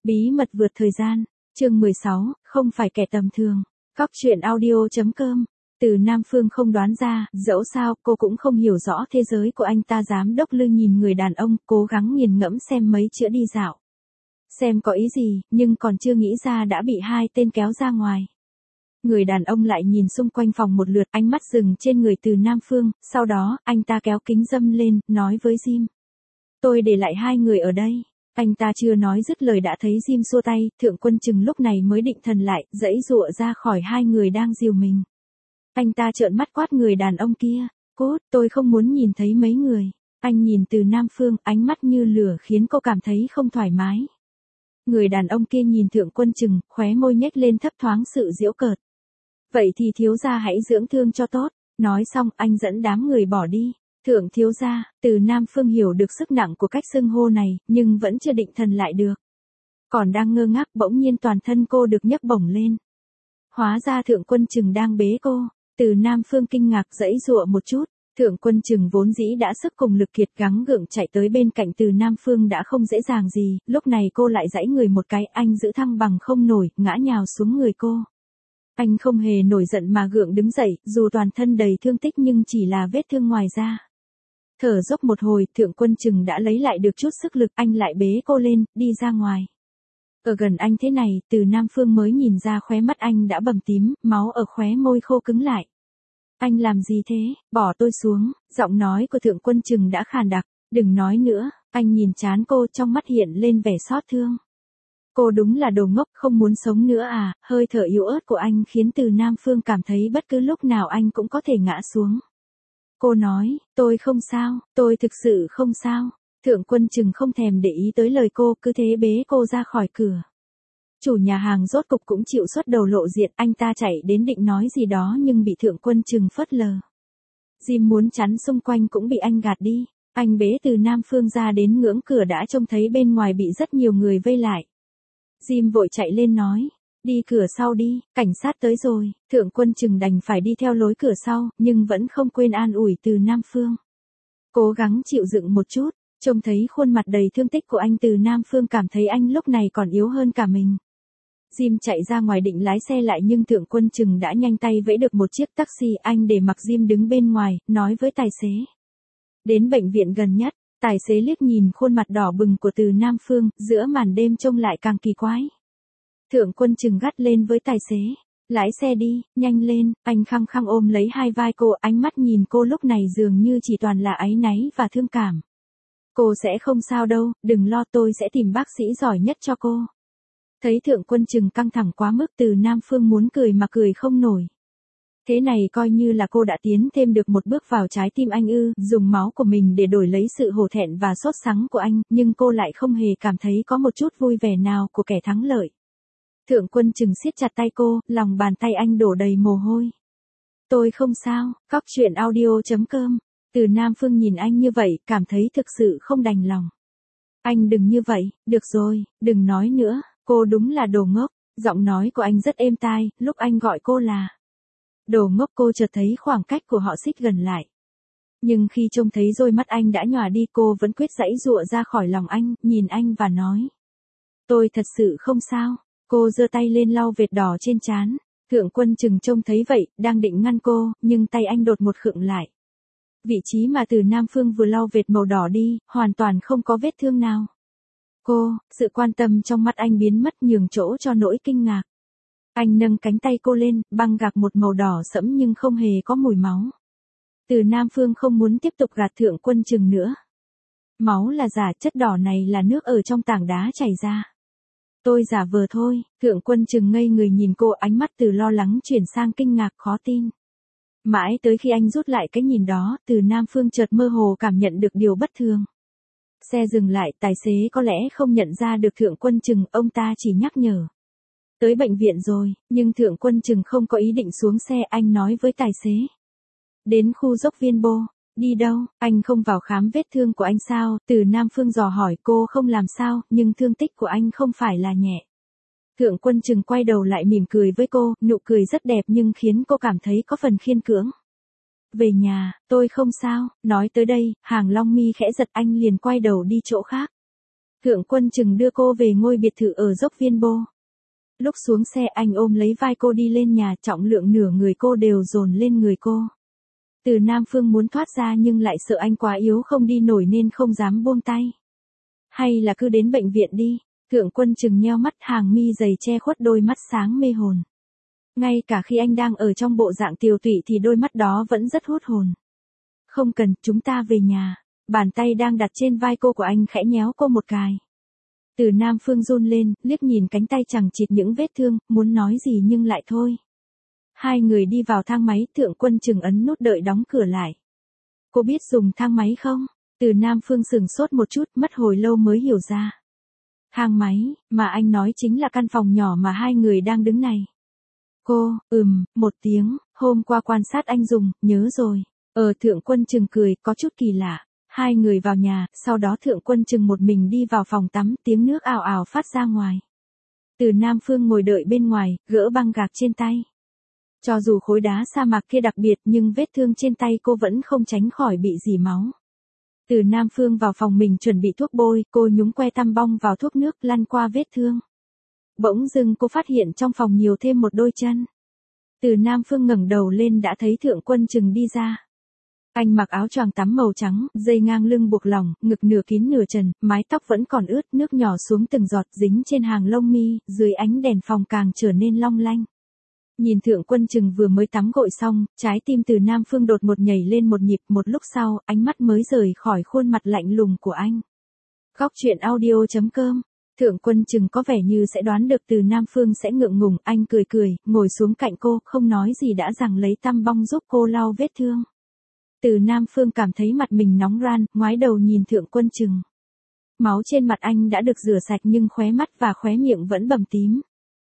Bí mật vượt thời gian, chương 16, không phải kẻ tầm thường. Cóc truyện audio.com. Từ Nam Phương không đoán ra, dẫu sao cô cũng không hiểu rõ thế giới của anh ta. Giám đốc Lư nhìn người đàn ông, cố gắng nghiền ngẫm xem mấy chữa đi dạo. Xem có ý gì, nhưng còn chưa nghĩ ra đã bị hai tên kéo ra ngoài. Người đàn ông lại nhìn xung quanh phòng một lượt, ánh mắt dừng trên người Từ Nam Phương, sau đó, anh ta kéo kính râm lên, nói với Jim. Tôi để lại hai người ở đây. Anh ta chưa nói dứt lời đã thấy Jim xua tay, Thượng Quân Trừng lúc này mới định thần lại, giãy giụa ra khỏi hai người đang dìu mình. Anh ta trợn mắt quát người đàn ông kia, cút, tôi không muốn nhìn thấy mấy người. Anh nhìn Từ Nam Phương, ánh mắt như lửa khiến cô cảm thấy không thoải mái. Người đàn ông kia nhìn Thượng Quân Trừng, khóe môi nhếch lên thấp thoáng sự giễu cợt. Vậy thì thiếu gia hãy dưỡng thương cho tốt. Nói xong anh dẫn đám người bỏ đi. Thượng thiếu gia, Từ Nam Phương hiểu được sức nặng của cách xưng hô này, nhưng vẫn chưa định thần lại được. Còn đang ngơ ngác, bỗng nhiên toàn thân cô được nhấc bổng lên. Hóa ra Thượng Quân Trừng đang bế cô. Từ Nam Phương kinh ngạc giãy giụa một chút. Thượng Quân Trừng vốn dĩ đã sức cùng lực kiệt gắng gượng chạy tới bên cạnh Từ Nam Phương đã không dễ dàng gì, lúc này cô lại giãy người một cái, anh giữ thăng bằng không nổi, ngã nhào xuống người cô. Anh không hề nổi giận mà gượng đứng dậy, dù toàn thân đầy thương tích nhưng chỉ là vết thương ngoài da. Thở dốc một hồi, Thượng Quân Trừng đã lấy lại được chút sức lực, anh lại bế cô lên, đi ra ngoài. Ở gần anh thế này, Từ Nam Phương mới nhìn ra khóe mắt anh đã bầm tím, máu ở khóe môi khô cứng lại. Anh làm gì thế, bỏ tôi xuống, giọng nói của Thượng Quân Trừng đã khàn đặc, đừng nói nữa, anh nhìn trán cô trong mắt hiện lên vẻ xót thương. Cô đúng là đồ ngốc, không muốn sống nữa à, hơi thở yếu ớt của anh khiến Từ Nam Phương cảm thấy bất cứ lúc nào anh cũng có thể ngã xuống. Cô nói, tôi không sao, tôi thực sự không sao. Thượng Quân Trừng không thèm để ý tới lời cô, cứ thế bế cô ra khỏi cửa. Chủ nhà hàng rốt cục cũng chịu xuất đầu lộ diện, anh ta chạy đến định nói gì đó nhưng bị Thượng Quân Trừng phớt lờ. Jim muốn chắn xung quanh cũng bị anh gạt đi. Anh bế Từ Nam Phương ra đến ngưỡng cửa đã trông thấy bên ngoài bị rất nhiều người vây lại. Jim vội chạy lên nói, đi cửa sau đi, cảnh sát tới rồi. Thượng Quân Trừng đành phải đi theo lối cửa sau, nhưng vẫn không quên an ủi Từ Nam Phương. Cố gắng chịu đựng một chút, trông thấy khuôn mặt đầy thương tích của anh, Từ Nam Phương cảm thấy anh lúc này còn yếu hơn cả mình. Jim chạy ra ngoài định lái xe lại nhưng Thượng Quân Trừng đã nhanh tay vẫy được một chiếc taxi, anh để mặc Jim đứng bên ngoài, nói với tài xế. Đến bệnh viện gần nhất. Tài xế liếc nhìn khuôn mặt đỏ bừng của Từ Nam Phương, giữa màn đêm trông lại càng kỳ quái. Thượng Quân Trừng gắt lên với tài xế, lái xe đi, nhanh lên, anh khăng khăng ôm lấy hai vai cô, ánh mắt nhìn cô lúc này dường như chỉ toàn là áy náy và thương cảm. Cô sẽ không sao đâu, đừng lo, tôi sẽ tìm bác sĩ giỏi nhất cho cô. Thấy Thượng Quân Trừng căng thẳng quá mức, Từ Nam Phương muốn cười mà cười không nổi. Thế này coi như là cô đã tiến thêm được một bước vào trái tim anh ư, dùng máu của mình để đổi lấy sự hổ thẹn và sốt sắng của anh, nhưng cô lại không hề cảm thấy có một chút vui vẻ nào của kẻ thắng lợi. Thượng Quân Trừng siết chặt tay cô, lòng bàn tay anh đổ đầy mồ hôi. Tôi không sao, cóc truyện audio.com. Từ Nam Phương nhìn anh như vậy, cảm thấy thực sự không đành lòng. Anh đừng như vậy, được rồi, đừng nói nữa, cô đúng là đồ ngốc. Giọng nói của anh rất êm tai, lúc anh gọi cô là đồ ngốc cô chợt thấy khoảng cách của họ xích gần lại. Nhưng khi trông thấy đôi mắt anh đã nhòa đi, cô vẫn quyết giãy giụa ra khỏi lòng anh, nhìn anh và nói. Tôi thật sự không sao. Cô giơ tay lên lau vệt đỏ trên trán. Thượng Quân Trừng trông thấy vậy, đang định ngăn cô, nhưng tay anh đột ngột khựng lại. Vị trí mà Từ Nam Phương vừa lau vệt màu đỏ đi, hoàn toàn không có vết thương nào. Sự quan tâm trong mắt anh biến mất nhường chỗ cho nỗi kinh ngạc. Anh nâng cánh tay cô lên, băng gạc một màu đỏ sẫm nhưng không hề có mùi máu. Từ Nam Phương không muốn tiếp tục gạt Thượng Quân Trừng nữa. Máu là giả, chất đỏ này là nước ở trong tảng đá chảy ra. Tôi giả vờ thôi. Thượng Quân Trừng ngây người nhìn cô, ánh mắt từ lo lắng chuyển sang kinh ngạc khó tin. Mãi tới khi anh rút lại cái nhìn đó, Từ Nam Phương chợt mơ hồ cảm nhận được điều bất thường. Xe dừng lại, tài xế có lẽ không nhận ra được Thượng Quân Trừng, ông ta chỉ nhắc nhở. Tới bệnh viện rồi, nhưng Thượng Quân Trừng không có ý định xuống xe, anh nói với tài xế. Đến khu dốc Viên Bô. Đi đâu, anh không vào khám vết thương của anh sao? Từ Nam Phương dò hỏi. Cô không làm sao, nhưng thương tích của anh không phải là nhẹ. Thượng Quân Trừng quay đầu lại mỉm cười với cô, nụ cười rất đẹp nhưng khiến cô cảm thấy có phần khiên cưỡng. Về nhà, tôi không sao. Nói tới đây, hàng lông mi khẽ giật, anh liền quay đầu đi chỗ khác. Thượng Quân Trừng đưa cô về ngôi biệt thự ở dốc Viên Bô. Lúc xuống xe anh ôm lấy vai cô đi lên nhà, trọng lượng nửa người cô đều dồn lên người cô. Từ Nam Phương muốn thoát ra nhưng lại sợ anh quá yếu không đi nổi nên không dám buông tay. Hay là cứ đến bệnh viện đi. Thượng Quân Trừng nheo mắt, hàng mi dày che khuất đôi mắt sáng mê hồn. Ngay cả khi anh đang ở trong bộ dạng tiều tụy thì đôi mắt đó vẫn rất hút hồn. Không cần, chúng ta về nhà. Bàn tay đang đặt trên vai cô của anh khẽ nhéo cô một cái. Từ Nam Phương run lên, liếc nhìn cánh tay chằng chịt những vết thương, muốn nói gì nhưng lại thôi. Hai người đi vào thang máy, Thượng Quân Trừng ấn nút đợi đóng cửa lại. Cô biết dùng thang máy không? Từ Nam Phương sửng sốt một chút, mất hồi lâu mới hiểu ra. Thang máy, mà anh nói chính là căn phòng nhỏ mà hai người đang đứng này. Cô, một tiếng, hôm qua quan sát anh dùng, nhớ rồi. Thượng Quân Trừng cười, có chút kỳ lạ. Hai người vào nhà, sau đó Thượng Quân Trừng một mình đi vào phòng tắm, tiếng nước ào ào phát ra ngoài. Từ Nam Phương ngồi đợi bên ngoài, gỡ băng gạc trên tay. Cho dù khối đá sa mạc kia đặc biệt nhưng vết thương trên tay cô vẫn không tránh khỏi bị rỉ máu. Từ Nam Phương vào phòng mình chuẩn bị thuốc bôi, cô nhúng que tăm bong vào thuốc nước lăn qua vết thương. Bỗng dưng cô phát hiện trong phòng nhiều thêm một đôi chân. Từ Nam Phương ngẩng đầu lên đã thấy Thượng Quân Trừng đi ra. Anh mặc áo choàng tắm màu trắng, dây ngang lưng buộc lỏng, ngực nửa kín nửa trần, mái tóc vẫn còn ướt, nước nhỏ xuống từng giọt dính trên hàng lông mi, dưới ánh đèn phòng càng trở nên long lanh. Nhìn Thượng Quân Trừng vừa mới tắm gội xong, trái tim Từ Nam Phương đột ngột nhảy lên một nhịp, một lúc sau, ánh mắt mới rời khỏi khuôn mặt lạnh lùng của anh. Góc truyện audio.com. Thượng Quân Trừng có vẻ như sẽ đoán được Từ Nam Phương sẽ ngượng ngùng, anh cười cười, ngồi xuống cạnh cô, không nói gì đã giằng lấy tăm bong giúp cô lau vết thương. Từ Nam Phương cảm thấy mặt mình nóng ran, ngoái đầu nhìn Thượng Quân Trừng. Máu trên mặt anh đã được rửa sạch nhưng khóe mắt và khóe miệng vẫn bầm tím.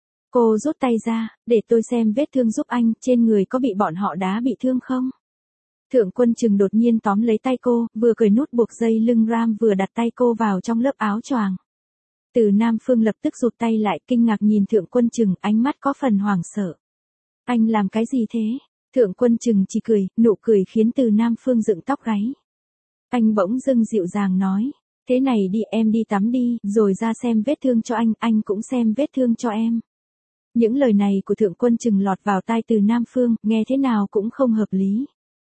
Cô rút tay ra, để tôi xem vết thương giúp anh, trên người có bị bọn họ đá bị thương không? Thượng Quân Trừng đột nhiên tóm lấy tay cô, vừa cởi nút buộc dây lưng ram vừa đặt tay cô vào trong lớp áo choàng. Từ Nam Phương lập tức rụt tay lại, kinh ngạc nhìn Thượng Quân Trừng, ánh mắt có phần hoảng sợ. Anh làm cái gì thế? Thượng Quân Trừng chỉ cười, nụ cười khiến Từ Nam Phương dựng tóc gáy. Anh bỗng dưng dịu dàng nói, thế này đi, em đi tắm đi, rồi ra xem vết thương cho anh cũng xem vết thương cho em. Những lời này của Thượng Quân Trừng lọt vào tai Từ Nam Phương, nghe thế nào cũng không hợp lý.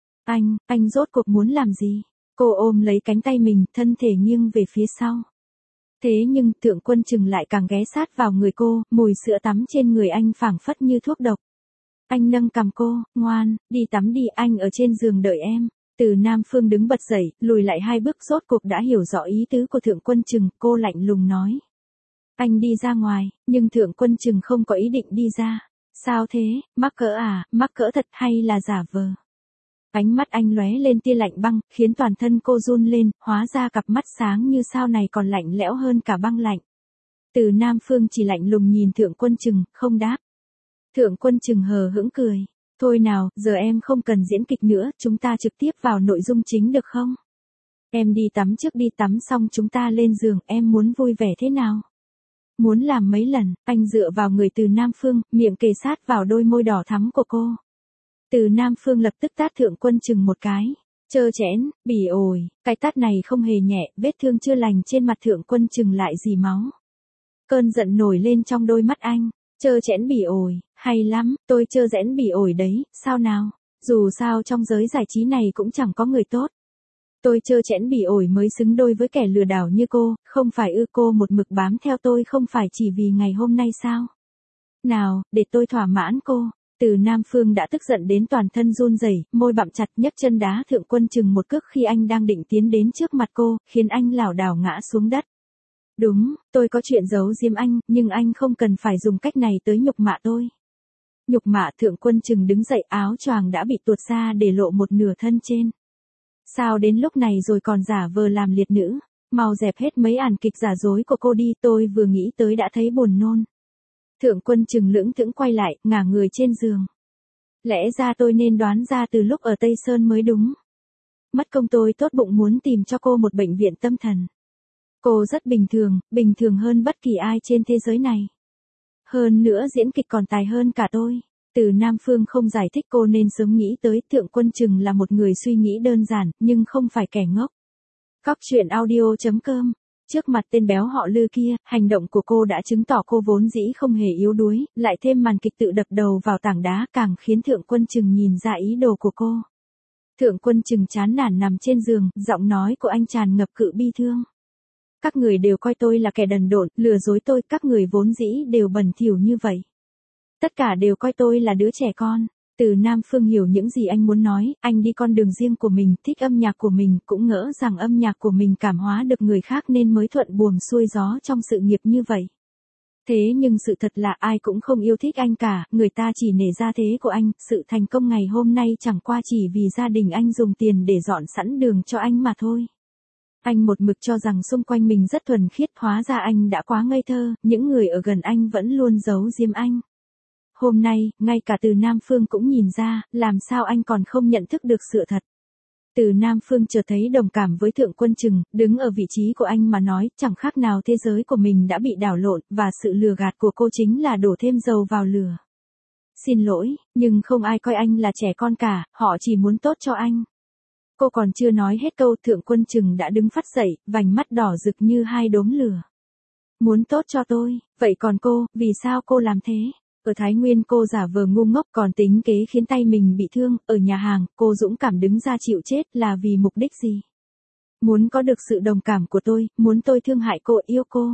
Anh rốt cuộc muốn làm gì? Cô ôm lấy cánh tay mình, thân thể nghiêng về phía sau. Thế nhưng Thượng Quân Trừng lại càng ghé sát vào người cô, mùi sữa tắm trên người anh phảng phất như thuốc độc. Anh nâng cằm cô, ngoan, đi tắm đi, anh ở trên giường đợi em. Từ Nam Phương đứng bật dậy, lùi lại hai bước, rốt cuộc đã hiểu rõ ý tứ của Thượng Quân Trừng, cô lạnh lùng nói. Anh đi ra ngoài, nhưng Thượng Quân Trừng không có ý định đi ra. Sao thế, mắc cỡ à, mắc cỡ thật hay là giả vờ? Ánh mắt anh lóe lên tia lạnh băng, khiến toàn thân cô run lên, hóa ra cặp mắt sáng như sao này còn lạnh lẽo hơn cả băng lạnh. Từ Nam Phương chỉ lạnh lùng nhìn Thượng Quân Trừng, không đáp. Thượng Quân Trừng hờ hững cười. Thôi nào, giờ em không cần diễn kịch nữa, chúng ta trực tiếp vào nội dung chính được không? Em đi tắm trước đi, tắm xong chúng ta lên giường, em muốn vui vẻ thế nào? Muốn làm mấy lần, anh dựa vào người Từ Nam Phương, miệng kề sát vào đôi môi đỏ thắm của cô. Từ Nam Phương lập tức tát Thượng Quân Trừng một cái. Trơ trẽn, bỉ ổi, cái tát này không hề nhẹ, vết thương chưa lành trên mặt Thượng Quân Trừng lại rỉ máu. Cơn giận nổi lên trong đôi mắt anh. Trơ trẽn bỉ ổi, hay lắm, tôi trơ rẽn bỉ ổi đấy, sao nào? Dù sao trong giới giải trí này cũng chẳng có người tốt. Tôi trơ trẽn bỉ ổi mới xứng đôi với kẻ lừa đảo như cô, không phải cô một mực bám theo tôi không phải chỉ vì ngày hôm nay sao? Nào, để tôi thỏa mãn cô. Từ Nam Phương đã tức giận đến toàn thân run rẩy, môi bặm chặt, nhấc chân đá Thượng Quân Trừng một cước khi anh đang định tiến đến trước mặt cô, khiến anh lảo đảo ngã xuống đất. Đúng, tôi có chuyện giấu giếm anh, nhưng anh không cần phải dùng cách này tới nhục mạ tôi. Nhục mạ? Thượng Quân Trừng đứng dậy, áo choàng đã bị tuột ra để lộ một nửa thân trên. Sao đến lúc này rồi còn giả vờ làm liệt nữ? Mau dẹp hết mấy àn kịch giả dối của cô đi, tôi vừa nghĩ tới đã thấy buồn nôn. Thượng Quân Trừng lững thững quay lại, ngả người trên giường. Lẽ ra tôi nên đoán ra từ lúc ở Tây Sơn mới đúng. Mất công tôi tốt bụng muốn tìm cho cô một bệnh viện tâm thần. Cô rất bình thường hơn bất kỳ ai trên thế giới này. Hơn nữa diễn kịch còn tài hơn cả tôi. Từ Nam Phương không giải thích, cô nên sớm nghĩ tới Thượng Quân Trừng là một người suy nghĩ đơn giản, nhưng không phải kẻ ngốc. Góc truyện audio.com Trước mặt tên béo họ Lư kia, hành động của cô đã chứng tỏ cô vốn dĩ không hề yếu đuối, lại thêm màn kịch tự đập đầu vào tảng đá càng khiến Thượng Quân Trừng nhìn ra ý đồ của cô. Thượng Quân Trừng chán nản nằm trên giường, giọng nói của anh tràn ngập cự bi thương. Các người đều coi tôi là kẻ đần độn, lừa dối tôi, các người vốn dĩ đều bẩn thỉu như vậy. Tất cả đều coi tôi là đứa trẻ con. Từ Nam Phương hiểu những gì anh muốn nói, anh đi con đường riêng của mình, thích âm nhạc của mình, cũng ngỡ rằng âm nhạc của mình cảm hóa được người khác nên mới thuận buồm xuôi gió trong sự nghiệp như vậy. Thế nhưng sự thật là ai cũng không yêu thích anh cả, người ta chỉ nể gia thế của anh, sự thành công ngày hôm nay chẳng qua chỉ vì gia đình anh dùng tiền để dọn sẵn đường cho anh mà thôi. Anh một mực cho rằng xung quanh mình rất thuần khiết, hóa ra anh đã quá ngây thơ, những người ở gần anh vẫn luôn giấu giếm anh. Hôm nay, ngay cả Từ Nam Phương cũng nhìn ra, làm sao anh còn không nhận thức được sự thật. Từ Nam Phương chợt thấy đồng cảm với Thượng Quân Trừng, đứng ở vị trí của anh mà nói, chẳng khác nào thế giới của mình đã bị đảo lộn, và sự lừa gạt của cô chính là đổ thêm dầu vào lửa. Xin lỗi, nhưng không ai coi anh là trẻ con cả, họ chỉ muốn tốt cho anh. Cô còn chưa nói hết câu, Thượng Quân Trừng đã đứng phắt dậy, vành mắt đỏ rực như hai đốm lửa. Muốn tốt cho tôi, vậy còn cô, vì sao cô làm thế? Ở Thái Nguyên cô giả vờ ngu ngốc còn tính kế khiến tay mình bị thương, ở nhà hàng, cô dũng cảm đứng ra chịu chết là vì mục đích gì? Muốn có được sự đồng cảm của tôi, muốn tôi thương hại cô, yêu cô.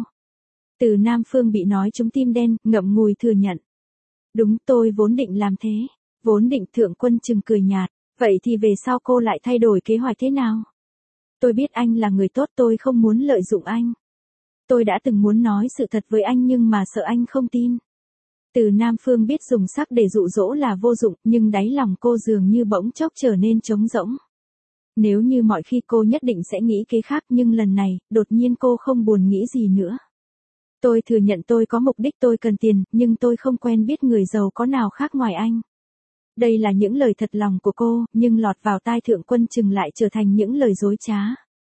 Từ Nam Phương bị nói trúng tim đen, ngậm ngùi thừa nhận. Đúng, tôi vốn định làm thế. Vốn định. Thượng Quân Trừng cười nhạt. Vậy thì về sau cô lại thay đổi kế hoạch thế nào? Tôi biết anh là người tốt, tôi không muốn lợi dụng anh. Tôi đã từng muốn nói sự thật với anh nhưng mà sợ anh không tin. Từ Nam Phương biết dùng sắc để dụ dỗ là vô dụng, nhưng đáy lòng cô dường như bỗng chốc trở nên trống rỗng. Nếu như mọi khi cô nhất định sẽ nghĩ kế khác, nhưng lần này, đột nhiên cô không buồn nghĩ gì nữa. Tôi thừa nhận tôi có mục đích, tôi cần tiền, nhưng tôi không quen biết người giàu có nào khác ngoài anh. Đây là những lời thật lòng của cô, nhưng lọt vào tai Thượng Quân Trừng lại trở thành những lời dối trá.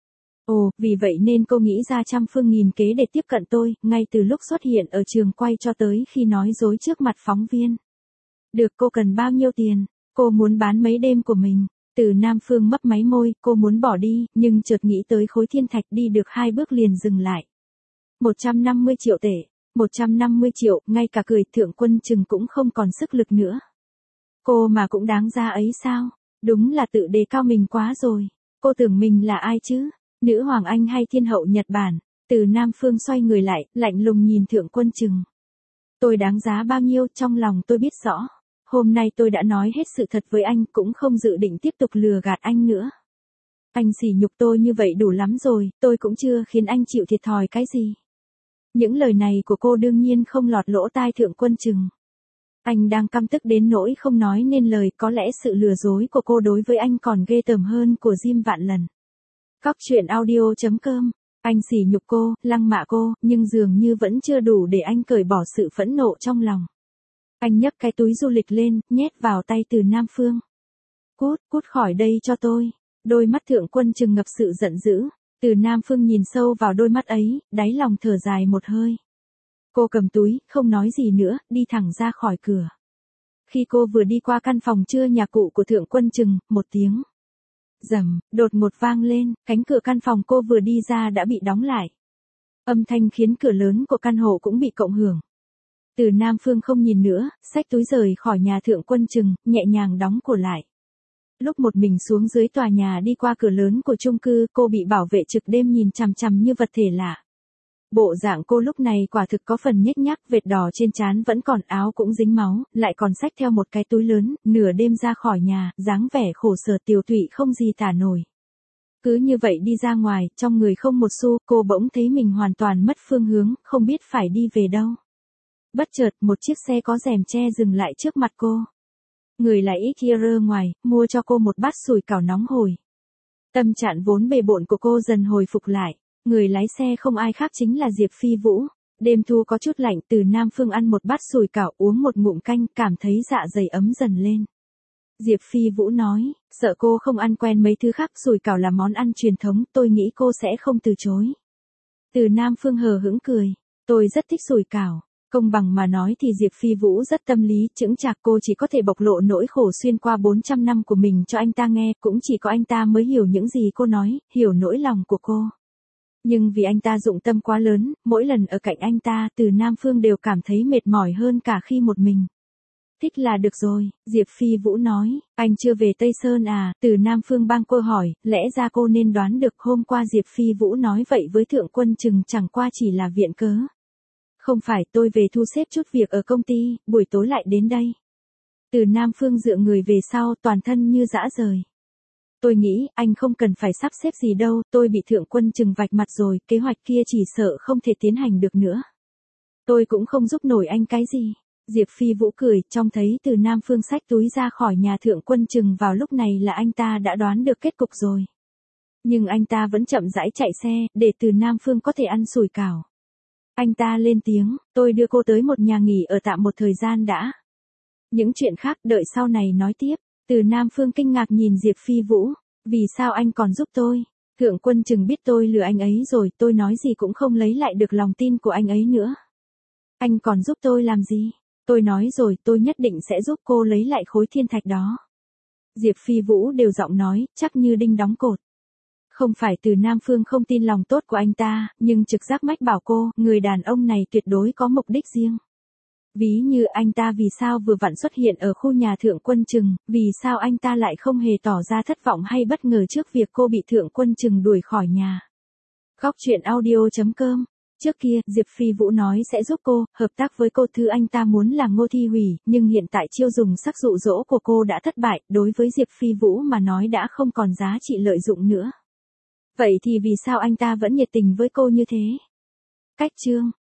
Ồ, vì vậy nên cô nghĩ ra trăm phương nghìn kế để tiếp cận tôi, ngay từ lúc xuất hiện ở trường quay cho tới khi nói dối trước mặt phóng viên. Được, cô cần bao nhiêu tiền? Cô muốn bán mấy đêm của mình. Từ Nam Phương mấp máy môi, cô muốn bỏ đi, nhưng chợt nghĩ tới khối thiên thạch, đi được 2 bước liền dừng lại. 150 triệu tệ. 150 triệu, ngay cả cười Thượng Quân Trừng cũng không còn sức lực nữa. Cô mà cũng đáng ra ấy sao? Đúng là tự đề cao mình quá rồi. Cô tưởng mình là ai chứ? Nữ hoàng Anh hay thiên hậu Nhật Bản? Từ Nam Phương xoay người lại, lạnh lùng nhìn Thượng Quân Trừng. Tôi đáng giá bao nhiêu, trong lòng tôi biết rõ. Hôm nay tôi đã nói hết sự thật với anh, cũng không dự định tiếp tục lừa gạt anh nữa. Anh sỉ nhục tôi như vậy đủ lắm rồi, tôi cũng chưa khiến anh chịu thiệt thòi cái gì. Những lời này của cô đương nhiên không lọt lỗ tai Thượng Quân Trừng. Anh đang căm tức đến nỗi không nói nên lời, có lẽ sự lừa dối của cô đối với anh còn ghê tởm hơn của Jim vạn lần. Cóc truyện audio.com. Anh sỉ nhục cô, lăng mạ cô, nhưng dường như vẫn chưa đủ để anh cởi bỏ sự phẫn nộ trong lòng. Anh nhấc cái túi du lịch lên, nhét vào tay Từ Nam Phương. Cút, cút khỏi đây cho tôi. Đôi mắt Thượng Quân Trừng ngập sự giận dữ. Từ Nam Phương nhìn sâu vào đôi mắt ấy, đáy lòng thở dài một hơi. Cô cầm túi, không nói gì nữa, đi thẳng ra khỏi cửa. Khi cô vừa đi qua căn phòng trưa nhà cụ của Thượng Quân Trừng, một tiếng rầm đột ngột vang lên, cánh cửa căn phòng cô vừa đi ra đã bị đóng lại. Âm thanh khiến cửa lớn của căn hộ cũng bị cộng hưởng. Từ Nam Phương không nhìn nữa, xách túi rời khỏi nhà Thượng Quân Trừng, nhẹ nhàng đóng cửa lại. Lúc một mình xuống dưới tòa nhà đi qua cửa lớn của chung cư, cô bị bảo vệ trực đêm nhìn chằm chằm như vật thể lạ. Bộ dạng cô lúc này quả thực có phần nhếch nhác, vệt đỏ trên trán vẫn còn, áo cũng dính máu, lại còn xách theo một cái túi lớn, nửa đêm ra khỏi nhà, dáng vẻ khổ sở tiều tụy không gì tả nổi. Cứ như vậy đi ra ngoài, trong người không một xu, cô bỗng thấy mình hoàn toàn mất phương hướng, không biết phải đi về đâu. Bất chợt, một chiếc xe có rèm che dừng lại trước mặt cô. Người lái Ikea ngoài, mua cho cô một bát sủi cảo nóng hổi. Tâm trạng vốn bề bộn của cô dần hồi phục lại. Người lái xe không ai khác chính là Diệp Phi Vũ. Đêm thu có chút lạnh, Từ Nam Phương ăn một bát sủi cảo, uống một ngụm canh, cảm thấy dạ dày ấm dần lên. Diệp Phi Vũ nói, sợ cô không ăn quen mấy thứ khác, sủi cảo là món ăn truyền thống, tôi nghĩ cô sẽ không từ chối. Từ Nam Phương hờ hững cười, tôi rất thích sủi cảo. Công bằng mà nói thì Diệp Phi Vũ rất tâm lý, chững chạc, cô chỉ có thể bộc lộ nỗi khổ xuyên qua 400 năm của mình cho anh ta nghe, cũng chỉ có anh ta mới hiểu những gì cô nói, hiểu nỗi lòng của cô. Nhưng vì anh ta dụng tâm quá lớn, mỗi lần ở cạnh anh ta, Từ Nam Phương đều cảm thấy mệt mỏi hơn cả khi một mình. Thích là được rồi, Diệp Phi Vũ nói, anh chưa về Tây Sơn à, Từ Nam Phương bang cô hỏi, lẽ ra cô nên đoán được hôm qua Diệp Phi Vũ nói vậy với Thượng Quân Trừng chẳng qua chỉ là viện cớ. Không phải, tôi về thu xếp chút việc ở công ty, buổi tối lại đến đây. Từ Nam Phương dựa người về sau, toàn thân như dã rời. Tôi nghĩ, anh không cần phải sắp xếp gì đâu, tôi bị Thượng Quân Trừng vạch mặt rồi, kế hoạch kia chỉ sợ không thể tiến hành được nữa. Tôi cũng không giúp nổi anh cái gì. Diệp Phi Vũ cười, trông thấy Từ Nam Phương xách túi ra khỏi nhà Thượng Quân Trừng vào lúc này là anh ta đã đoán được kết cục rồi. Nhưng anh ta vẫn chậm rãi chạy xe, để Từ Nam Phương có thể ăn sủi cảo. Anh ta lên tiếng, tôi đưa cô tới một nhà nghỉ ở tạm một thời gian đã. Những chuyện khác đợi sau này nói tiếp. Từ Nam Phương kinh ngạc nhìn Diệp Phi Vũ, vì sao anh còn giúp tôi? Thượng Quân Trừng biết tôi lừa anh ấy rồi, tôi nói gì cũng không lấy lại được lòng tin của anh ấy nữa. Anh còn giúp tôi làm gì? Tôi nói rồi, tôi nhất định sẽ giúp cô lấy lại khối thiên thạch đó. Diệp Phi Vũ đều giọng nói, chắc như đinh đóng cột. Không phải Từ Nam Phương không tin lòng tốt của anh ta, nhưng trực giác mách bảo cô, người đàn ông này tuyệt đối có mục đích riêng. Ví như anh ta vì sao vừa vặn xuất hiện ở khu nhà Thượng Quân Trừng, vì sao anh ta lại không hề tỏ ra thất vọng hay bất ngờ trước việc cô bị Thượng Quân Trừng đuổi khỏi nhà. Góc truyện audio.com. Trước kia, Diệp Phi Vũ nói sẽ giúp cô, hợp tác với cô, thứ anh ta muốn là Ngô Thi Hủy, nhưng hiện tại chiêu dùng sắc dụ dỗ của cô đã thất bại, đối với Diệp Phi Vũ mà nói đã không còn giá trị lợi dụng nữa. Vậy thì vì sao anh ta vẫn nhiệt tình với cô như thế? Cách chương